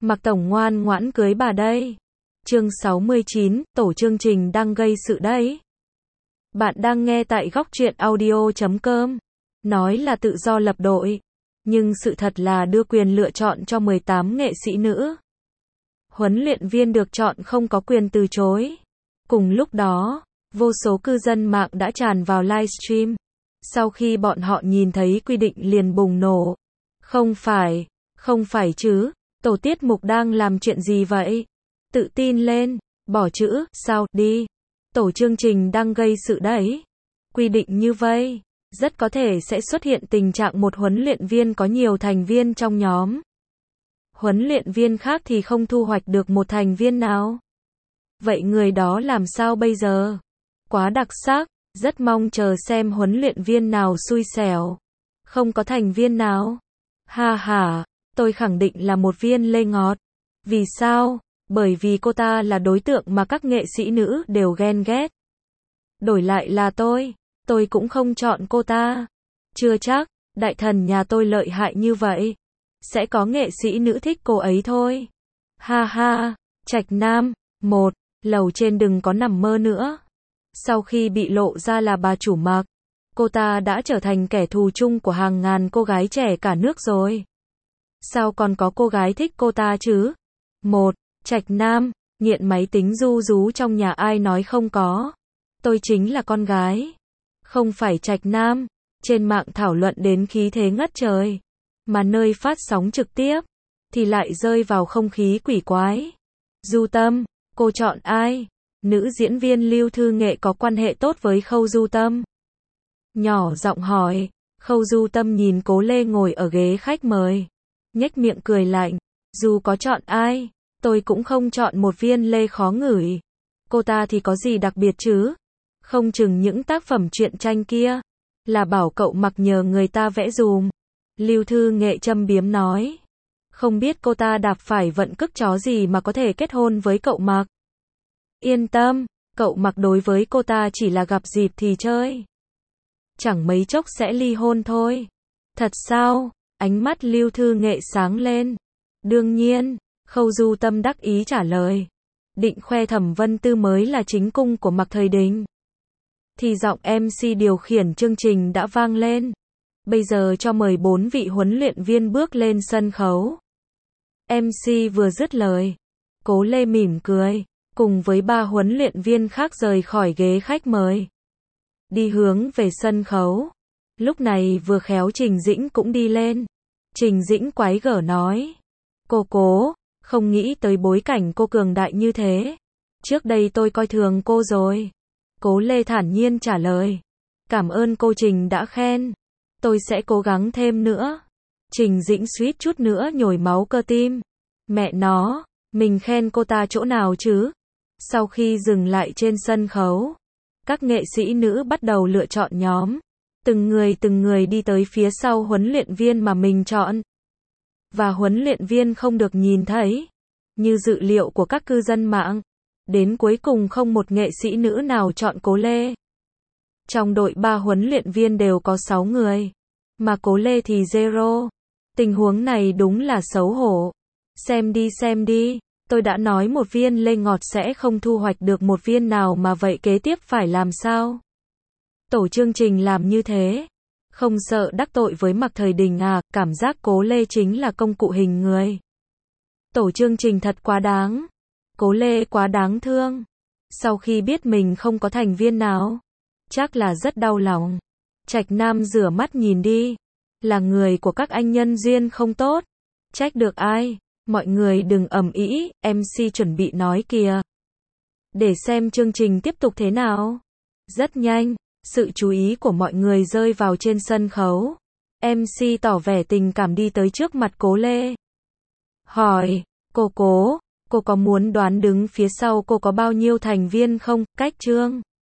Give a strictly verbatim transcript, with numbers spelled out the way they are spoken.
Mạc Tổng ngoan ngoãn cưới bà đây. Chương sáu mươi chín, tổ chương trình đang gây sự đấy. Bạn đang nghe tại góc truyện audio chấm com. Nói là tự do lập đội, nhưng sự thật là đưa quyền lựa chọn cho mười tám nghệ sĩ nữ. Huấn luyện viên được chọn không có quyền từ chối. Cùng lúc đó, vô số cư dân mạng đã tràn vào livestream. Sau khi bọn họ nhìn thấy quy định liền bùng nổ. Không phải, không phải chứ, tổ tiết mục đang làm chuyện gì vậy? Tự tin lên, bỏ chữ, sao, đi. Tổ chương trình đang gây sự đấy. Quy định như vậy, rất có thể sẽ xuất hiện tình trạng một huấn luyện viên có nhiều thành viên trong nhóm. Huấn luyện viên khác thì không thu hoạch được một thành viên nào. Vậy người đó làm sao bây giờ? Quá đặc sắc, rất mong chờ xem huấn luyện viên nào xui xẻo. Không có thành viên nào. Ha ha, tôi khẳng định là một viên lê ngọt. Vì sao? Bởi vì cô ta là đối tượng mà các nghệ sĩ nữ đều ghen ghét. Đổi lại là tôi, tôi cũng không chọn cô ta. Chưa chắc, đại thần nhà tôi lợi hại như vậy. Sẽ có nghệ sĩ nữ thích cô ấy thôi. Ha ha, Trạch Nam, một, lầu trên đừng có nằm mơ nữa. Sau khi bị lộ ra là bà chủ Mạc, cô ta đã trở thành kẻ thù chung của hàng ngàn cô gái trẻ cả nước rồi. Sao còn có cô gái thích cô ta chứ? Một, Trạch Nam, nghiện máy tính ru rú trong nhà ai nói không có. Tôi chính là con gái. Không phải Trạch Nam. Trên mạng thảo luận đến khí thế ngất trời. Mà nơi phát sóng trực tiếp, thì lại rơi vào không khí quỷ quái. Du Tâm, cô chọn ai? Nữ diễn viên Lưu Thư Nghệ có quan hệ tốt với Khâu Du Tâm. Nhỏ giọng hỏi. Khâu Du Tâm nhìn Cố Lê ngồi ở ghế khách mời, nhếch miệng cười lạnh. Dù có chọn ai, tôi cũng không chọn một viên lê khó ngửi. Cô ta thì có gì đặc biệt chứ? Không chừng những tác phẩm truyện tranh kia là bảo cậu Mặc nhờ người ta vẽ dùm. Lưu Thư Nghệ châm biếm nói. Không biết cô ta đạp phải vận cức chó gì mà có thể kết hôn với cậu Mặc. Yên tâm, cậu Mặc đối với cô ta chỉ là gặp dịp thì chơi. Chẳng mấy chốc sẽ ly hôn thôi. Thật sao? Ánh mắt Lưu Thư Nghệ sáng lên. Đương nhiên, Khâu Du Tâm đắc ý trả lời. Định khoe Thẩm Vân Tư mới là chính cung của Mạc Thời Đình. Thì giọng em xê điều khiển chương trình đã vang lên. Bây giờ cho mời bốn vị huấn luyện viên bước lên sân khấu. em xê vừa dứt lời, Cố Lê mỉm cười, cùng với ba huấn luyện viên khác rời khỏi ghế khách mời, đi hướng về sân khấu. Lúc này vừa khéo Trình Dĩnh cũng đi lên. Trình Dĩnh quái gở nói. Cô Cố, không nghĩ tới bối cảnh cô cường đại như thế. Trước đây tôi coi thường cô rồi. Cố Lê thản nhiên trả lời. Cảm ơn cô Trình đã khen. Tôi sẽ cố gắng thêm nữa. Trình Dĩnh suýt chút nữa nhồi máu cơ tim. Mẹ nó, mình khen cô ta chỗ nào chứ? Sau khi dừng lại trên sân khấu, các nghệ sĩ nữ bắt đầu lựa chọn nhóm. Từng người từng người đi tới phía sau huấn luyện viên mà mình chọn. Và huấn luyện viên không được nhìn thấy. Như dự liệu của các cư dân mạng, đến cuối cùng không một nghệ sĩ nữ nào chọn Cố Lê. Trong đội ba huấn luyện viên đều có sáu người, mà Cố Lê thì zero. Tình huống này đúng là xấu hổ. Xem đi xem đi, tôi đã nói một viên lê ngọt sẽ không thu hoạch được một viên nào mà vậy kế tiếp phải làm sao? Tổ chương trình làm như thế, không sợ đắc tội với Mạc Thời Đình à? Cảm giác Cố Lê chính là công cụ hình người. Tổ chương trình thật quá đáng. Cố Lê quá đáng thương. Sau khi biết mình không có thành viên nào, chắc là rất đau lòng. Trạch Nam rửa mắt nhìn đi. Là người của các anh nhân duyên không tốt. Trách được ai? Mọi người đừng ầm ĩ, em xê chuẩn bị nói kìa. Để xem chương trình tiếp tục thế nào. Rất nhanh, sự chú ý của mọi người rơi vào trên sân khấu. em xê tỏ vẻ tình cảm đi tới trước mặt Cố Lê. Hỏi, cô Cố, cô có muốn đoán đứng phía sau cô có bao nhiêu thành viên không? Cách chương